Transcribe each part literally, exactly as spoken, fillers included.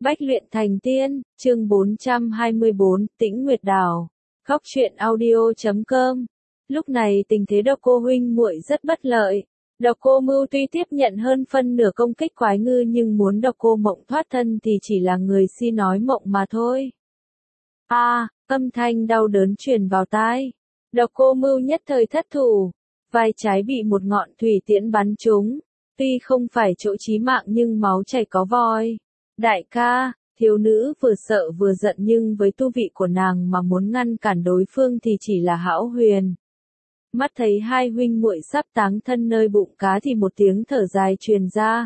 Bách luyện thành tiên, chương bốn trăm hai mươi bốn, Tĩnh Nguyệt Đảo. Góc truyện audio chấm com. Lúc này tình thế Độc Cô huynh muội rất bất lợi. Độc Cô Mưu tuy tiếp nhận hơn phân nửa công kích quái ngư nhưng muốn Độc Cô Mộng thoát thân thì chỉ là người si nói mộng mà thôi. A, à, âm thanh đau đớn truyền vào tai. Độc Cô Mưu nhất thời thất thủ, vai trái bị một ngọn thủy tiễn bắn trúng. Tuy không phải chỗ chí mạng nhưng máu chảy có voi. Đại ca, thiếu nữ vừa sợ vừa giận nhưng với tu vị của nàng mà muốn ngăn cản đối phương thì chỉ là hão huyền. Mắt thấy hai huynh muội sắp táng thân nơi bụng cá thì một tiếng thở dài truyền ra.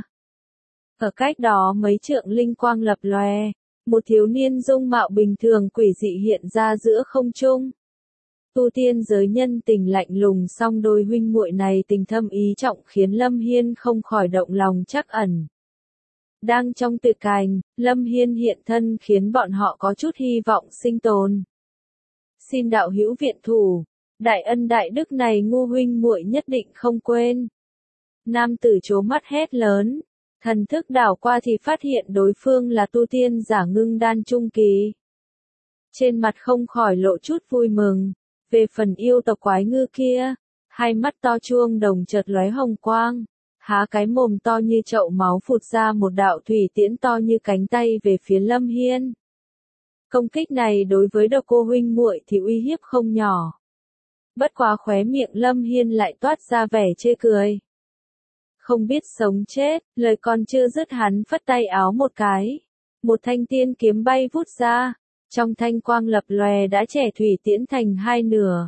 Ở cách đó mấy trượng linh quang lập lòe, một thiếu niên dung mạo bình thường quỷ dị hiện ra giữa không trung. Tu tiên giới nhân tình lạnh lùng song đôi huynh muội này tình thâm ý trọng khiến Lâm Hiên không khỏi động lòng trắc ẩn. Đang trong tuyệt cảnh, Lâm Hiên hiện thân khiến bọn họ có chút hy vọng sinh tồn. Xin đạo hữu viện thủ, đại ân đại đức này ngu huynh muội nhất định không quên. Nam tử trố mắt hét lớn, thần thức đảo qua thì phát hiện đối phương là tu tiên giả ngưng đan trung kỳ. Trên mặt không khỏi lộ chút vui mừng, về phần yêu tộc quái ngư kia, hai mắt to chuông đồng chợt lóe hồng quang. Há cái mồm to như chậu máu phụt ra một đạo thủy tiễn to như cánh tay về phía Lâm Hiên. Công kích này đối với Độc Cô huynh muội thì uy hiếp không nhỏ. Bất quá khóe miệng Lâm Hiên lại toát ra vẻ chê cười. Không biết sống chết, lời còn chưa dứt hắn phất tay áo một cái. Một thanh tiên kiếm bay vút ra, trong thanh quang lập lòe đã chẻ thủy tiễn thành hai nửa.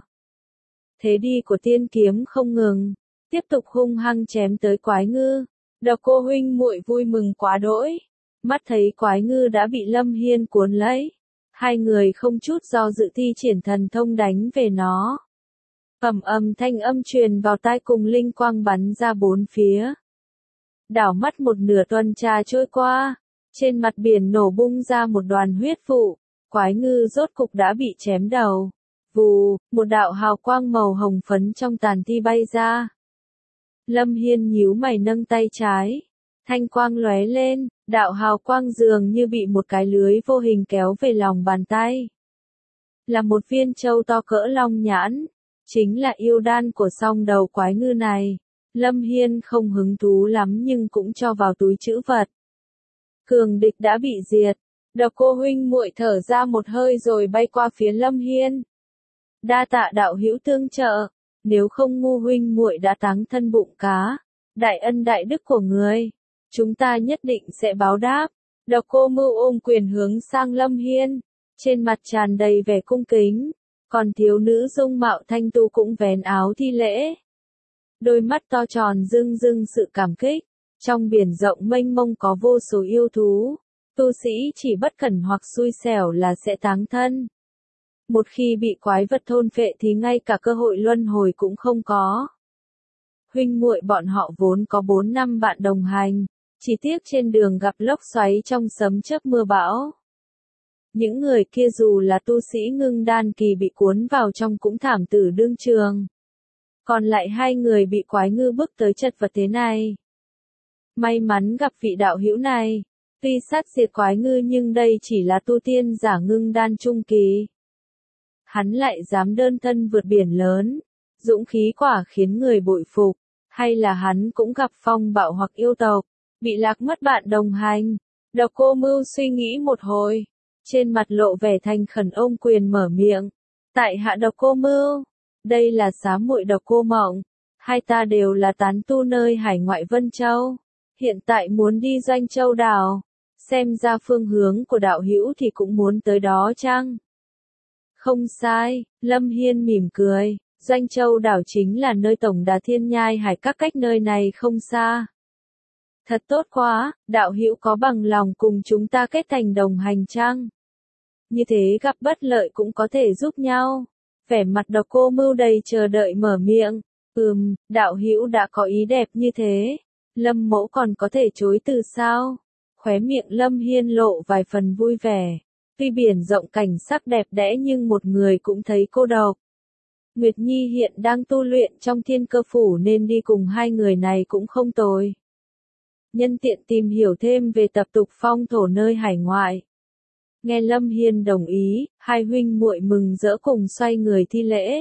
Thế đi của tiên kiếm không ngừng, tiếp tục hung hăng chém tới quái ngư. Độc Cô huynh muội vui mừng quá đỗi, mắt thấy quái ngư đã bị Lâm Hiên cuốn lấy, hai người không chút do dự thi triển thần thông đánh về nó. Ầm ầm thanh âm truyền vào tai cùng linh quang bắn ra bốn phía. Đảo mắt một nửa tuần trà trôi qua, trên mặt biển nổ bung ra một đoàn huyết vụ, quái ngư rốt cục đã bị chém đầu. Vù, một đạo hào quang màu hồng phấn trong tàn thi bay ra. Lâm Hiên nhíu mày nâng tay trái, thanh quang lóe lên, đạo hào quang dường như bị một cái lưới vô hình kéo về lòng bàn tay. Là một viên châu to cỡ long nhãn, chính là yêu đan của song đầu quái ngư này. Lâm Hiên không hứng thú lắm nhưng cũng cho vào túi trữ vật. Cường địch đã bị diệt, Độc Cô huynh muội thở ra một hơi rồi bay qua phía Lâm Hiên. Đa tạ đạo hữu tương trợ. Nếu không ngu huynh muội đã táng thân bụng cá, đại ân đại đức của người, chúng ta nhất định sẽ báo đáp. Độc Cô Mưu ôm quyền hướng sang Lâm Hiên, trên mặt tràn đầy vẻ cung kính, còn thiếu nữ dung mạo thanh tu cũng vén áo thi lễ. Đôi mắt to tròn rưng rưng sự cảm kích, trong biển rộng mênh mông có vô số yêu thú, tu sĩ chỉ bất cẩn hoặc xui xẻo là sẽ táng thân. Một khi bị quái vật thôn phệ thì ngay cả cơ hội luân hồi cũng không có. Huynh muội bọn họ vốn có bốn năm bạn đồng hành, chỉ tiếc trên đường gặp lốc xoáy trong sấm chớp mưa bão. Những người kia dù là tu sĩ ngưng đan kỳ bị cuốn vào trong cũng thảm tử đương trường. Còn lại hai người bị quái ngư bức tới chật vật thế này. May mắn gặp vị đạo hữu này, tuy sát diệt quái ngư nhưng đây chỉ là tu tiên giả ngưng đan trung kỳ. Hắn lại dám đơn thân vượt biển lớn, dũng khí quả khiến người bội phục, hay là hắn cũng gặp phong bạo hoặc yêu tộc, bị lạc mất bạn đồng hành. Độc Cô Mưu suy nghĩ một hồi, trên mặt lộ vẻ thành khẩn ôm quyền mở miệng. Tại hạ Độc Cô Mưu, đây là xá muội Độc Cô Mộng, hai ta đều là tán tu nơi hải ngoại Vân Châu, hiện tại muốn đi Doanh Châu đảo, xem ra phương hướng của đạo hữu thì cũng muốn tới đó chăng? Không sai, Lâm Hiên mỉm cười, Doanh Châu đảo chính là nơi tổng đà thiên nhai hải các cách nơi này không xa. Thật tốt quá, đạo hữu có bằng lòng cùng chúng ta kết thành đồng hành chăng? Như thế gặp bất lợi cũng có thể giúp nhau. Vẻ mặt Độc Cô Mưu đầy chờ đợi mở miệng, ừm, đạo hữu đã có ý đẹp như thế, Lâm mỗ còn có thể chối từ sao? Khóe miệng Lâm Hiên lộ vài phần vui vẻ. Tuy biển rộng cảnh sắc đẹp đẽ nhưng một người cũng thấy cô độc. Nguyệt Nhi hiện đang tu luyện trong Thiên Cơ Phủ nên đi cùng hai người này cũng không tồi. nhân tiện tìm hiểu thêm về tập tục phong thổ nơi hải ngoại. Nghe Lâm Hiên đồng ý, hai huynh muội mừng rỡ cùng xoay người thi lễ.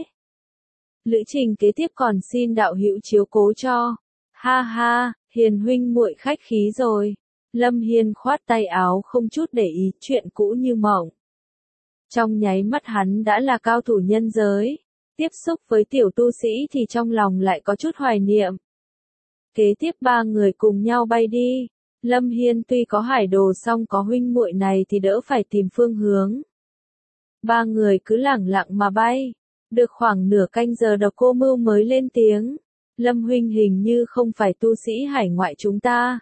Lữ trình kế tiếp còn xin đạo hữu chiếu cố cho. Ha ha, Hiền huynh muội khách khí rồi. Lâm Hiên khoát tay áo không chút để ý, chuyện cũ như mộng. Trong nháy mắt hắn đã là cao thủ nhân giới. Tiếp xúc với tiểu tu sĩ thì trong lòng lại có chút hoài niệm. Kế tiếp ba người cùng nhau bay đi. Lâm Hiên tuy có hải đồ song có huynh muội này thì đỡ phải tìm phương hướng. Ba người cứ lẳng lặng mà bay. Được khoảng nửa canh giờ Độc Cô Mưu mới lên tiếng. Lâm huynh hình như không phải tu sĩ hải ngoại chúng ta.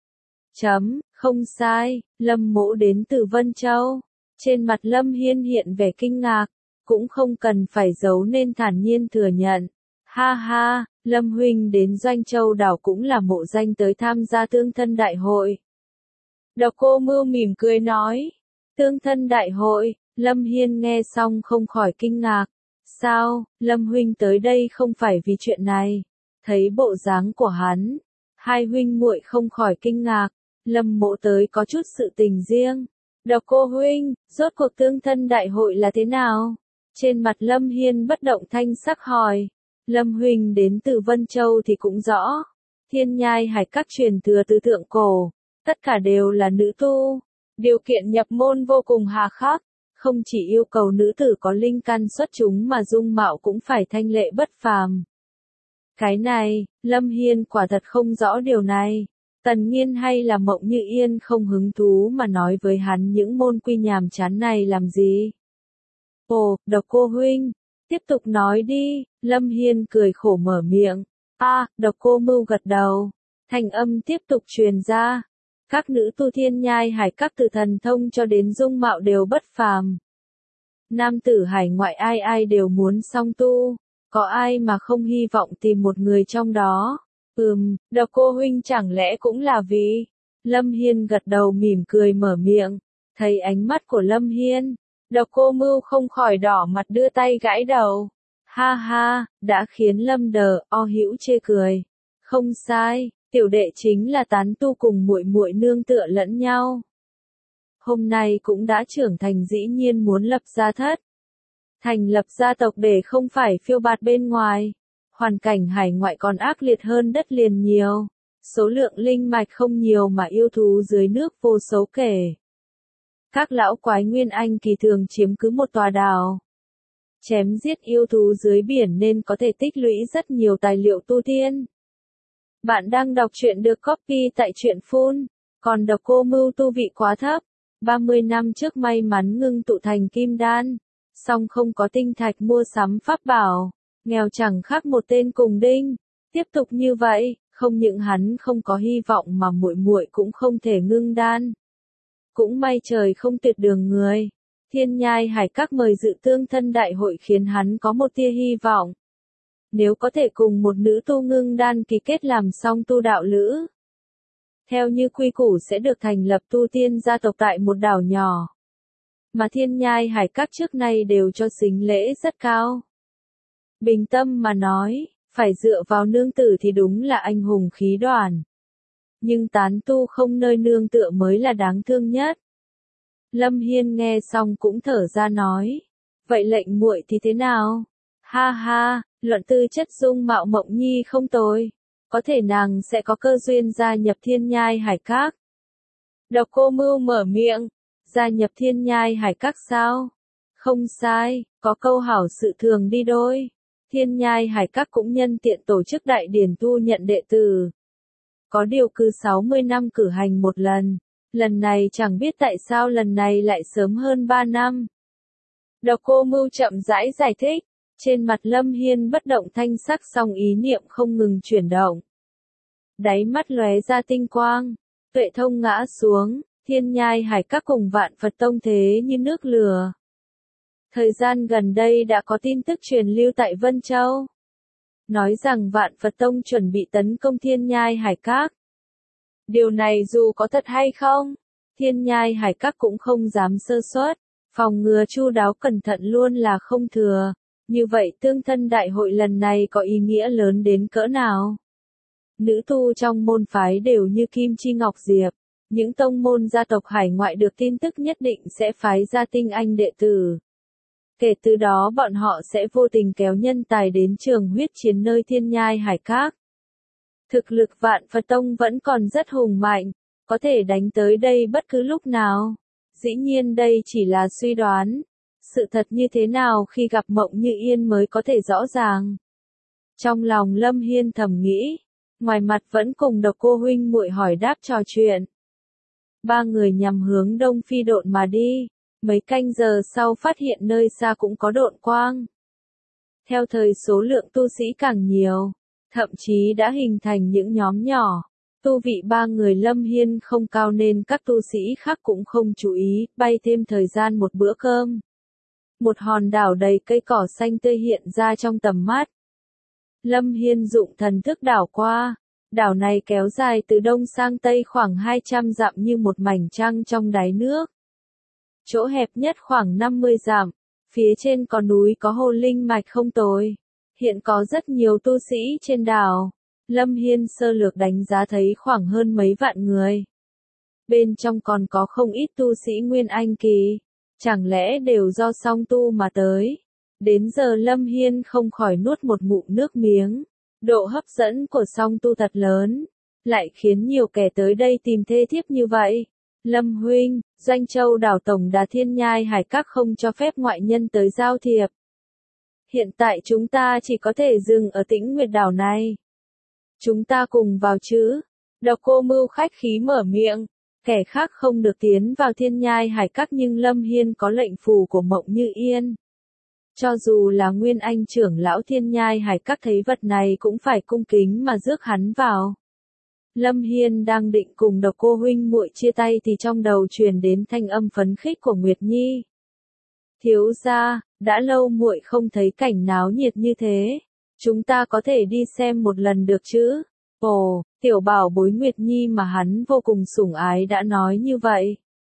Chấm, không sai, Lâm mỗ đến từ Vân Châu. Trên mặt Lâm Hiên hiện vẻ kinh ngạc. Cũng không cần phải giấu nên thản nhiên thừa nhận. Ha ha, Lâm huynh đến Doanh Châu đảo cũng là mộ danh tới tham gia tương thân đại hội. Độc Cô Mưu mỉm cười nói. Tương thân đại hội, Lâm Hiên nghe xong không khỏi kinh ngạc. Sao, Lâm huynh tới đây không phải vì chuyện này. Thấy bộ dáng của hắn, hai huynh muội không khỏi kinh ngạc. Lâm mộ tới có chút sự tình riêng. Độc Cô huynh, rốt cuộc tương thân đại hội là thế nào? Trên mặt Lâm Hiên bất động thanh sắc hỏi. Lâm huynh đến từ Vân Châu thì cũng rõ. Thiên Nhai Hải Các truyền thừa từ thượng cổ, tất cả đều là nữ tu. Điều kiện nhập môn vô cùng hà khắc, không chỉ yêu cầu nữ tử có linh căn xuất chúng mà dung mạo cũng phải thanh lệ bất phàm. Cái này, Lâm Hiên quả thật không rõ điều này. Tần Nghiên hay là Mộng Như Yên không hứng thú mà nói với hắn những môn quy nhàm chán này làm gì. Ồ, Độc Cô huynh, tiếp tục nói đi, Lâm Hiên cười khổ mở miệng. A, à, Độc Cô Mưu gật đầu. Thanh âm tiếp tục truyền ra. Các nữ tu Thiên Nhai Hải Các từ thần thông cho đến dung mạo đều bất phàm. Nam tử hải ngoại ai ai đều muốn song tu. Có ai mà không hy vọng tìm một người trong đó. Ừm, Độc Cô huynh chẳng lẽ cũng là vì. Lâm Hiên gật đầu mỉm cười mở miệng. Thấy ánh mắt của Lâm Hiên, Độc Cô Mưu không khỏi đỏ mặt đưa tay gãi đầu. Ha ha, đã khiến Lâm Đờ O Hữu chê cười. Không sai, tiểu đệ chính là tán tu cùng muội muội nương tựa lẫn nhau. Hôm nay cũng đã trưởng thành dĩ nhiên muốn lập gia thất. Thành lập gia tộc để không phải phiêu bạt bên ngoài. Hoàn cảnh hải ngoại còn ác liệt hơn đất liền nhiều. Số lượng linh mạch không nhiều mà yêu thú dưới nước vô số kể. Các lão quái nguyên anh kỳ thường chiếm cứ một tòa đảo. Chém giết yêu thú dưới biển nên có thể tích lũy rất nhiều tài liệu tu tiên. Bạn đang đọc truyện được copy tại truyện phun. Còn Độc Cô Mưu tu vị quá thấp. ba mươi năm trước may mắn ngưng tụ thành kim đan. Song không có tinh thạch mua sắm pháp bảo. Nghèo chẳng khác một tên cùng đinh. Tiếp tục như vậy, không những hắn không có hy vọng mà muội muội cũng không thể ngưng đan. Cũng may trời không tuyệt đường người. Thiên Nhai Hải Các mời dự tương thân đại hội khiến hắn có một tia hy vọng. Nếu có thể cùng một nữ tu ngưng đan ký kết làm xong tu đạo lữ. Theo như quy củ sẽ được thành lập tu tiên gia tộc tại một đảo nhỏ. Mà Thiên Nhai Hải Các trước nay đều cho sính lễ rất cao. Bình tâm mà nói, phải dựa vào nương tử thì đúng là anh hùng khí đoàn. Nhưng tán tu không nơi nương tựa mới là đáng thương nhất. Lâm Hiên nghe xong cũng thở ra nói. Vậy lệnh muội thì thế nào? Ha ha, luận tư chất dung mạo Mộng Nhi không tồi. Có thể nàng sẽ có cơ duyên gia nhập Thiên Nhai Hải Các. Độc Cô Mưu mở miệng. Gia nhập Thiên Nhai Hải Các sao? Không sai, có câu hảo sự thường đi đôi. Thiên Nhai Hải Các cũng nhân tiện tổ chức đại điển tu nhận đệ tử. Có điều cứ sáu mươi năm cử hành một lần. Lần này chẳng biết tại sao lần này lại sớm hơn ba năm. Độc Cô Mưu chậm rãi giải thích. Trên mặt Lâm Hiên bất động thanh sắc song ý niệm không ngừng chuyển động. Đáy mắt lóe ra tinh quang. Tuệ thông ngã xuống. Thiên Nhai Hải Các cùng Vạn Phật Tông thế như nước lửa. Thời gian gần đây đã có tin tức truyền lưu tại Vân Châu. Nói rằng Vạn Phật Tông chuẩn bị tấn công Thiên Nhai Hải Các. Điều này dù có thật hay không, Thiên Nhai Hải Các cũng không dám sơ suất, phòng ngừa chu đáo cẩn thận luôn là không thừa. Như vậy tương thân đại hội lần này có ý nghĩa lớn đến cỡ nào? Nữ tu trong môn phái đều như kim chi ngọc diệp. Những tông môn gia tộc hải ngoại được tin tức nhất định sẽ phái ra tinh anh đệ tử. Kể từ đó bọn họ sẽ vô tình kéo nhân tài đến trường huyết chiến nơi thiên nhai hải các. Thực lực Vạn Phật Tông vẫn còn rất hùng mạnh, có thể đánh tới đây bất cứ lúc nào. Dĩ nhiên đây chỉ là suy đoán. Sự thật như thế nào khi gặp Mộng Như Yên mới có thể rõ ràng. Trong lòng Lâm Hiên thầm nghĩ, ngoài mặt vẫn cùng Độc Cô huynh muội hỏi đáp trò chuyện. Ba người nhằm hướng đông phi độn mà đi, mấy canh giờ sau phát hiện nơi xa cũng có độn quang. Theo thời số lượng tu sĩ càng nhiều, thậm chí đã hình thành những nhóm nhỏ. Tu vị ba người Lâm Hiên không cao nên các tu sĩ khác cũng không chú ý, bay thêm thời gian một bữa cơm. Một hòn đảo đầy cây cỏ xanh tươi hiện ra trong tầm mắt. Lâm Hiên dụng thần thức đảo qua, đảo này kéo dài từ đông sang tây khoảng hai trăm dặm như một mảnh trăng trong đáy nước. Chỗ hẹp nhất khoảng năm mươi dặm, phía trên có núi có hồ linh mạch không tồi. Hiện có rất nhiều tu sĩ trên đảo. Lâm Hiên sơ lược đánh giá thấy khoảng hơn mấy vạn người. Bên trong còn có không ít tu sĩ Nguyên Anh kỳ. Chẳng lẽ đều do song tu mà tới. Đến giờ Lâm Hiên không khỏi nuốt một ngụm nước miếng. Độ hấp dẫn của song tu thật lớn. Lại khiến nhiều kẻ tới đây tìm thê thiếp như vậy. Lâm huynh, Doanh Châu đảo tổng đà thiên nhai hải các không cho phép ngoại nhân tới giao thiệp. Hiện tại chúng ta chỉ có thể dừng ở Tĩnh Nguyệt đảo này. Chúng ta cùng vào chứ. Độc Cô Mưu khách khí mở miệng. Kẻ khác không được tiến vào thiên nhai hải các nhưng Lâm Hiên có lệnh phù của Mộng Như Yên. Cho dù là Nguyên Anh trưởng lão thiên nhai hải các thấy vật này cũng phải cung kính mà rước hắn vào. Lâm Hiên đang định cùng Độc Cô huynh muội chia tay thì trong đầu truyền đến thanh âm phấn khích của Nguyệt Nhi. Thiếu gia, đã lâu muội không thấy cảnh náo nhiệt như thế. Chúng ta có thể đi xem một lần được chứ? Ồ, tiểu bảo bối Nguyệt Nhi mà hắn vô cùng sủng ái đã nói như vậy.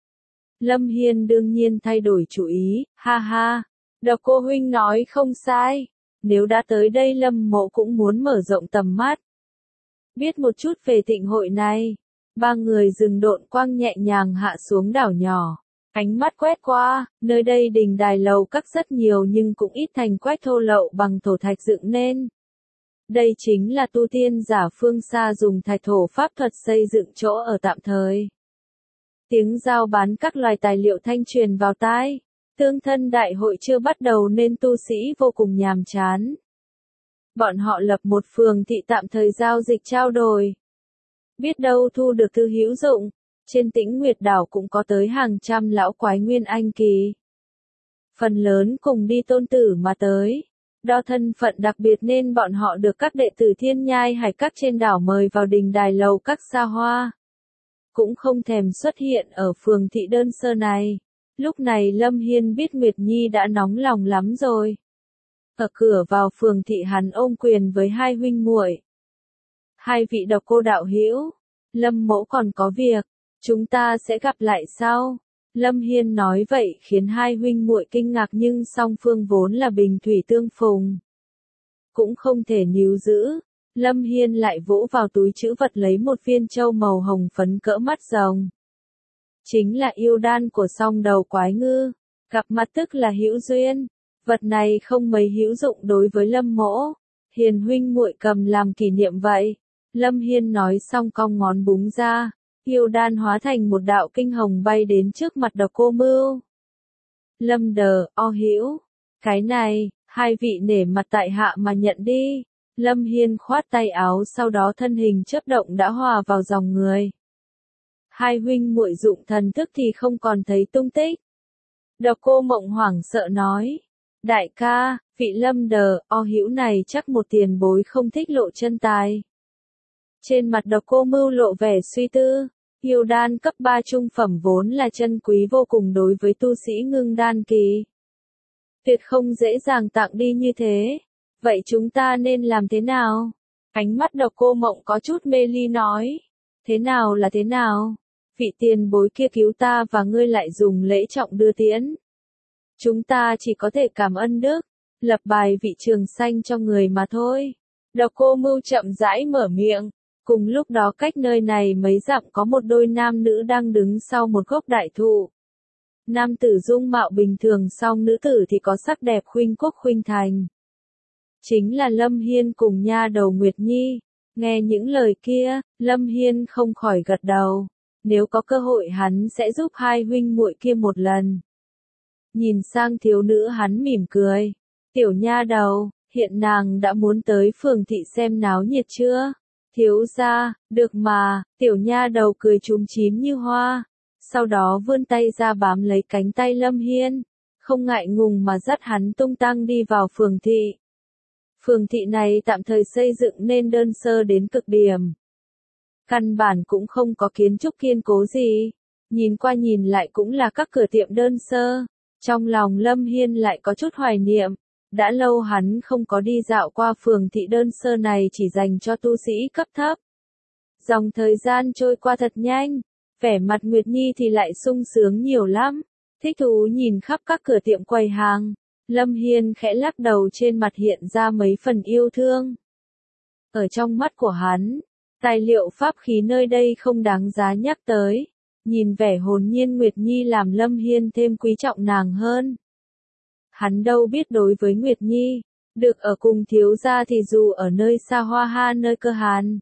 Lâm Hiên đương nhiên thay đổi chủ ý, ha ha. Độc Cô huynh nói không sai. Nếu đã tới đây Lâm mộ cũng muốn mở rộng tầm mắt. Biết một chút về thịnh hội này. Ba người dừng độn quang nhẹ nhàng hạ xuống đảo nhỏ. Ánh mắt quét qua, nơi đây đình đài lầu các rất nhiều nhưng cũng ít thành quách thô lậu bằng thổ thạch dựng nên. Đây chính là tu tiên giả phương xa dùng thạch thổ pháp thuật xây dựng chỗ ở tạm thời. Tiếng giao bán các loài tài liệu thanh truyền vào tai. Tương thân đại hội chưa bắt đầu nên tu sĩ vô cùng nhàm chán. Bọn họ lập một phường thị tạm thời giao dịch trao đổi. Biết đâu thu được thứ hữu dụng. Trên Tĩnh Nguyệt đảo cũng có tới hàng trăm lão quái Nguyên Anh kỳ. Phần lớn cùng đi tôn tử mà tới. Do thân phận đặc biệt nên bọn họ được các đệ tử thiên nhai hải các trên đảo mời vào đình đài lầu các xa hoa. Cũng không thèm xuất hiện ở phường thị đơn sơ này. Lúc này Lâm Hiên biết Nguyệt Nhi đã nóng lòng lắm rồi. Ở cửa vào phường thị hắn ôm quyền với hai huynh muội. Hai vị Độc Cô đạo hữu, Lâm mỗ còn có việc, chúng ta sẽ gặp lại sau. Lâm Hiên nói vậy khiến hai huynh muội kinh ngạc nhưng song phương vốn là bình thủy tương phùng. Cũng không thể níu giữ. Lâm Hiên lại vỗ vào túi trữ vật lấy một viên châu màu hồng phấn cỡ mắt rồng. Chính là yêu đan của song đầu quái ngư. Gặp mặt tức là hữu duyên. Vật này không mấy hữu dụng đối với Lâm mỗ. Hiền huynh muội cầm làm kỷ niệm vậy. Lâm Hiên nói xong cong ngón búng ra. Yêu đan hóa thành một đạo kinh hồng bay đến trước mặt Độc Cô Mưu. Lâm đờ, o hữu. Cái này, hai vị nể mặt tại hạ mà nhận đi. Lâm Hiên khoát tay áo sau đó thân hình chớp động đã hòa vào dòng người. Hai huynh muội dụng thần thức thì không còn thấy tung tích. Độc Cô Mộng hoảng sợ nói. Đại ca, vị Lâm đờ, o hữu này chắc một tiền bối không thích lộ chân tài. Trên mặt Độc Cô Mưu lộ vẻ suy tư. Yêu đan cấp ba trung phẩm vốn là chân quý vô cùng đối với tu sĩ ngưng đan kỳ. Tuyệt không dễ dàng tặng đi như thế. Vậy chúng ta nên làm thế nào? Ánh mắt Độc Cô Mộng có chút mê ly nói. Thế nào là thế nào? Vị tiền bối kia cứu ta và ngươi lại dùng lễ trọng đưa tiễn. Chúng ta chỉ có thể cảm ơn đức, lập bài vị trường xanh cho người mà thôi. Độc Cô Mưu chậm rãi mở miệng. Cùng lúc đó cách nơi này mấy dặm có một đôi nam nữ đang đứng sau một gốc đại thụ. Nam tử dung mạo bình thường, song nữ tử thì có sắc đẹp khuynh quốc khuynh thành. Chính là Lâm Hiên cùng nha đầu Nguyệt Nhi. Nghe những lời kia, Lâm Hiên không khỏi gật đầu. Nếu có cơ hội hắn sẽ giúp hai huynh muội kia một lần. Nhìn sang thiếu nữ hắn mỉm cười. Tiểu nha đầu, hiện nàng đã muốn tới phường thị xem náo nhiệt chưa? Thiếu gia, được mà, tiểu nha đầu cười chúm chím như hoa. Sau đó vươn tay ra bám lấy cánh tay Lâm Hiên. Không ngại ngùng mà dắt hắn tung tăng đi vào phường thị. Phường thị này tạm thời xây dựng nên đơn sơ đến cực điểm. Căn bản cũng không có kiến trúc kiên cố gì. Nhìn qua nhìn lại cũng là các cửa tiệm đơn sơ. Trong lòng Lâm Hiên lại có chút hoài niệm. Đã lâu hắn không có đi dạo qua phường thị đơn sơ này chỉ dành cho tu sĩ cấp thấp. Dòng thời gian trôi qua thật nhanh. Vẻ mặt Nguyệt Nhi thì lại sung sướng nhiều lắm. Thích thú nhìn khắp các cửa tiệm quầy hàng. Lâm Hiên khẽ lắc đầu, trên mặt hiện ra mấy phần yêu thương. Ở trong mắt của hắn, tài liệu pháp khí nơi đây không đáng giá nhắc tới. Nhìn vẻ hồn nhiên Nguyệt Nhi làm Lâm Hiên thêm quý trọng nàng hơn. Hắn đâu biết đối với Nguyệt Nhi, được ở cùng thiếu gia thì dù ở nơi xa hoa ha nơi cơ hàn,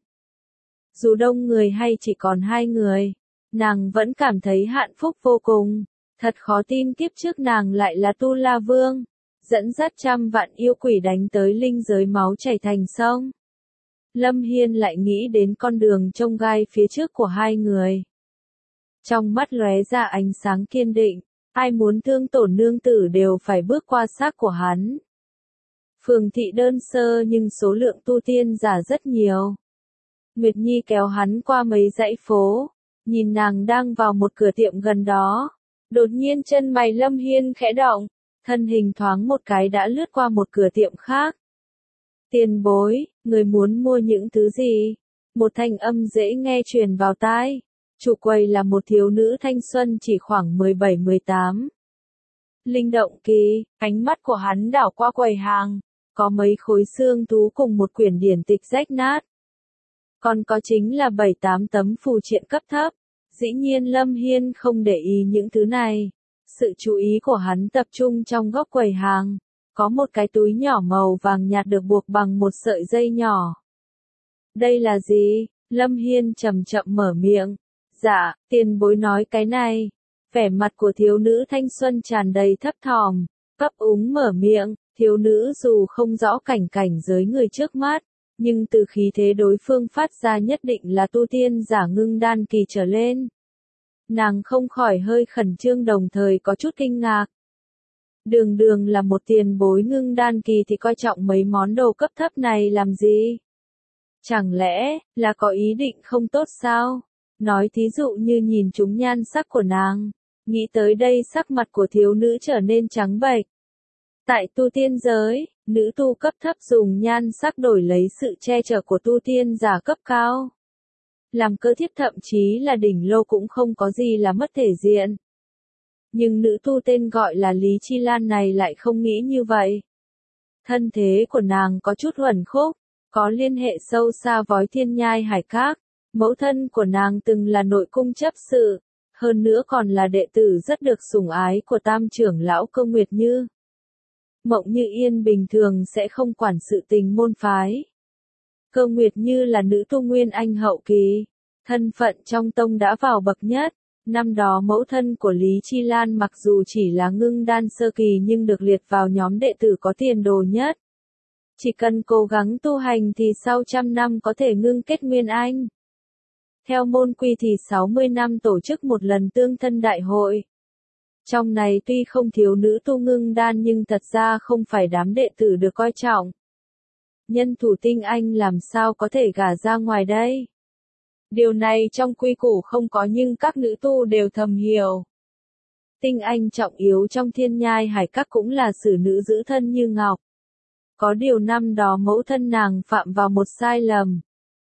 dù đông người hay chỉ còn hai người, nàng vẫn cảm thấy hạnh phúc vô cùng. Thật khó tin kiếp trước nàng lại là Tu La Vương, dẫn dắt trăm vạn yêu quỷ đánh tới linh giới máu chảy thành sông. Lâm Hiên lại nghĩ đến con đường chông gai phía trước của hai người. Trong mắt lóe ra ánh sáng kiên định, ai muốn thương tổn nương tử đều phải bước qua xác của hắn. Phường thị đơn sơ nhưng số lượng tu tiên giả rất nhiều. Nguyệt Nhi kéo hắn qua mấy dãy phố, nhìn nàng đang vào một cửa tiệm gần đó. Đột nhiên chân mày Lâm Hiên khẽ động, thân hình thoáng một cái đã lướt qua một cửa tiệm khác. Tiền bối, người muốn mua những thứ gì? Một thanh âm dễ nghe truyền vào tai. Chủ quầy là một thiếu nữ thanh xuân chỉ khoảng mười bảy mười tám. Linh động kỳ, ánh mắt của hắn đảo qua quầy hàng, có mấy khối xương thú cùng một quyển điển tịch rách nát. Còn có chính là bảy tám tấm phù triện cấp thấp. Dĩ nhiên Lâm Hiên không để ý những thứ này. Sự chú ý của hắn tập trung trong góc quầy hàng. Có một cái túi nhỏ màu vàng nhạt được buộc bằng một sợi dây nhỏ. Đây là gì? Lâm Hiên chậm chậm mở miệng. Dạ, tiền bối nói cái này. Vẻ mặt của thiếu nữ thanh xuân tràn đầy thấp thỏm, ấp úng mở miệng. Thiếu nữ dù không rõ cảnh cảnh giới người trước mắt, nhưng từ khí thế đối phương phát ra nhất định là tu tiên giả ngưng đan kỳ trở lên. Nàng không khỏi hơi khẩn trương đồng thời có chút kinh ngạc. Đường đường là một tiền bối ngưng đan kỳ thì coi trọng mấy món đồ cấp thấp này làm gì? Chẳng lẽ là có ý định không tốt sao? Nói thí dụ như nhìn chúng nhan sắc của nàng. Nghĩ tới đây sắc mặt của thiếu nữ trở nên trắng bệch. Tại tu tiên giới, nữ tu cấp thấp dùng nhan sắc đổi lấy sự che chở của tu tiên giả cấp cao. Làm cơ thiếp thậm chí là đỉnh lô cũng không có gì là mất thể diện. Nhưng nữ tu tên gọi là Lý Chi Lan này lại không nghĩ như vậy. Thân thế của nàng có chút uẩn khúc, có liên hệ sâu xa với thiên nhai hải các. Mẫu thân của nàng từng là nội cung chấp sự, hơn nữa còn là đệ tử rất được sủng ái của tam trưởng lão Cơ Nguyệt Như. Mộng Như Yên bình thường sẽ không quản sự tình môn phái. Cơ Nguyệt Như là nữ tu nguyên anh hậu kỳ, thân phận trong tông đã vào bậc nhất. Năm đó mẫu thân của Lý Chi Lan mặc dù chỉ là ngưng đan sơ kỳ nhưng được liệt vào nhóm đệ tử có tiền đồ nhất. Chỉ cần cố gắng tu hành thì sau trăm năm có thể ngưng kết nguyên anh. Theo môn quy thì sáu mươi năm tổ chức một lần tương thân đại hội. Trong này tuy không thiếu nữ tu ngưng đan nhưng thật ra không phải đám đệ tử được coi trọng. Nhân thủ tinh anh làm sao có thể gả ra ngoài đây? Điều này trong quy củ không có nhưng các nữ tu đều thầm hiểu. Tinh anh trọng yếu trong thiên nhai hải các cũng là xử nữ giữ thân như ngọc. Có điều năm đó mẫu thân nàng phạm vào một sai lầm.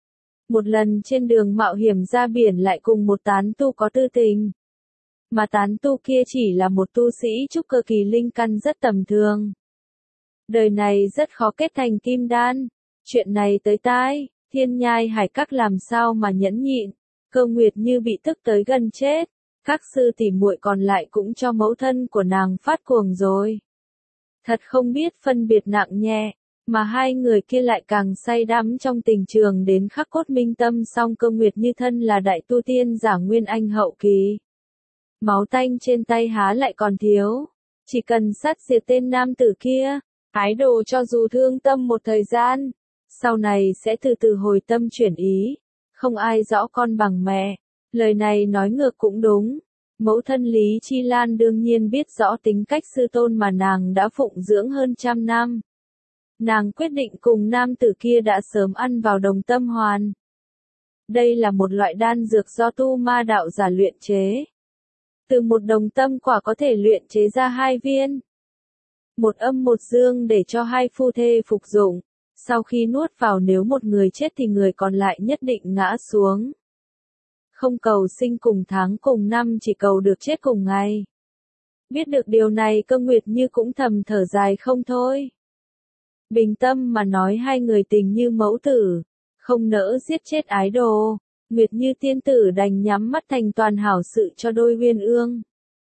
Một lần trên đường mạo hiểm ra biển lại cùng một tán tu có tư tình. Mà tán tu kia chỉ là một tu sĩ trúc cơ kỳ linh căn rất tầm thường. Đời này rất khó kết thành kim đan. Chuyện này tới tai, Thiên nhai hải các làm sao mà nhẫn nhịn, Cơ Nguyệt Như bị tức tới gần chết, các sư tỷ muội còn lại cũng cho mẫu thân của nàng phát cuồng rồi. Thật không biết phân biệt nặng nhẹ, mà hai người kia lại càng say đắm trong tình trường đến khắc cốt minh tâm. Song Cơ Nguyệt Như thân là đại tu tiên giả nguyên anh hậu kỳ. Máu tanh trên tay há lại còn thiếu, chỉ cần sát diệt tên nam tử kia, ái đồ cho dù thương tâm một thời gian, sau này sẽ từ từ hồi tâm chuyển ý, không ai rõ con bằng mẹ. Lời này nói ngược cũng đúng. Mẫu thân Lý Chi Lan đương nhiên biết rõ tính cách sư tôn mà nàng đã phụng dưỡng hơn trăm năm. Nàng quyết định cùng nam tử kia đã sớm ăn vào đồng tâm hoàn. Đây là một loại đan dược do tu ma đạo giả luyện chế. Từ một đồng tâm quả có thể luyện chế ra hai viên. Một âm một dương để cho hai phu thê phục dụng. Sau khi nuốt vào nếu một người chết thì người còn lại nhất định ngã xuống. Không cầu sinh cùng tháng cùng năm, chỉ cầu được chết cùng ngày. Biết được điều này Cơ Nguyệt Như cũng thầm thở dài không thôi. Bình tâm mà nói hai người tình như mẫu tử, không nỡ giết chết ái đồ. Nguyệt Như tiên tử đành nhắm mắt thành toàn hảo sự cho đôi uyên ương.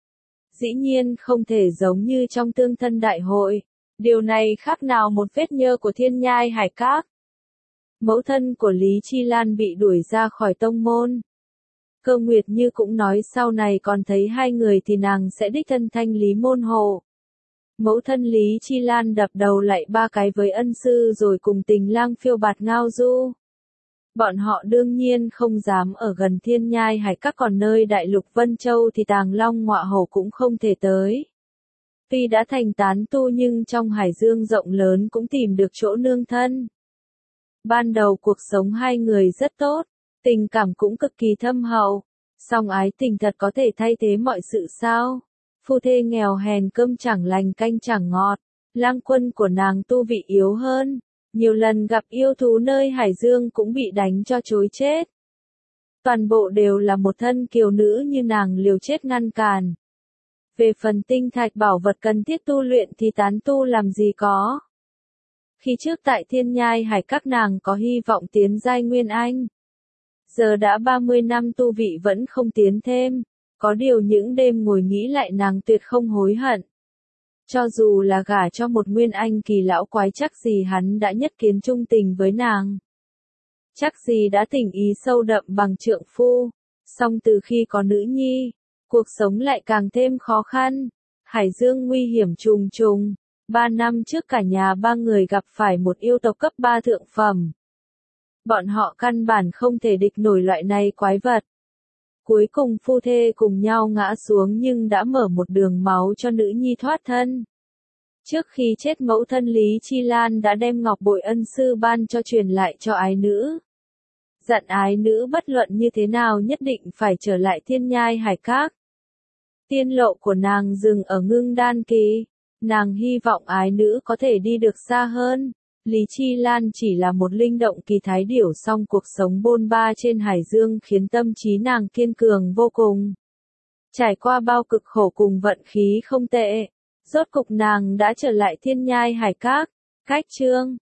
Dĩ nhiên không thể giống như trong tương thân đại hội. Điều này khác nào một vết nhơ của thiên nhai hải các. Mẫu thân của Lý Chi Lan bị đuổi ra khỏi tông môn. Cơ Nguyệt Như cũng nói sau này còn thấy hai người thì nàng sẽ đích thân thanh lý môn hộ. Mẫu thân Lý Chi Lan đập đầu lại ba cái với ân sư rồi cùng Tình Lang phiêu bạt ngao du. Bọn họ đương nhiên không dám ở gần thiên nhai hải các, còn nơi đại lục Vân Châu thì Tàng Long Ngọa Hổ cũng không thể tới. Tuy đã thành tán tu nhưng trong hải dương rộng lớn cũng tìm được chỗ nương thân. Ban đầu cuộc sống hai người rất tốt, tình cảm cũng cực kỳ thâm hậu, song ái tình thật có thể thay thế mọi sự sao? Phu thê nghèo hèn cơm chẳng lành canh chẳng ngọt, lang quân của nàng tu vị yếu hơn, nhiều lần gặp yêu thú nơi hải dương cũng bị đánh cho trối chết. Toàn bộ đều là một thân kiều nữ như nàng liều chết ngăn cản. Về phần tinh thạch bảo vật cần thiết tu luyện thì tán tu làm gì có. Khi trước tại thiên nhai hải các nàng có hy vọng tiến giai nguyên anh. Giờ đã ba mươi năm tu vị vẫn không tiến thêm, có điều những đêm ngồi nghĩ lại nàng tuyệt không hối hận. Cho dù là gả cho một nguyên anh kỳ lão quái chắc gì hắn đã nhất kiến trung tình với nàng. Chắc gì đã tình ý sâu đậm bằng trượng phu, song từ khi có nữ nhi, cuộc sống lại càng thêm khó khăn, hải dương nguy hiểm trùng trùng. Ba năm trước cả nhà ba người gặp phải một yêu tộc cấp ba thượng phẩm. Bọn họ căn bản không thể địch nổi loại này quái vật. Cuối cùng phu thê cùng nhau ngã xuống nhưng đã mở một đường máu cho nữ nhi thoát thân. Trước khi chết mẫu thân Lý Chi Lan đã đem ngọc bội ân sư ban cho truyền lại cho ái nữ. Dặn ái nữ bất luận như thế nào nhất định phải trở lại thiên nhai hải các. Tiên lộ của nàng dừng ở ngưng đan kỳ. Nàng hy vọng ái nữ có thể đi được xa hơn. Lý Chi Lan chỉ là một linh động kỳ thái điểu, song cuộc sống bôn ba trên hải dương khiến tâm trí nàng kiên cường vô cùng. Trải qua bao cực khổ cùng vận khí không tệ, rốt cục nàng đã trở lại thiên nhai hải các. Cách chương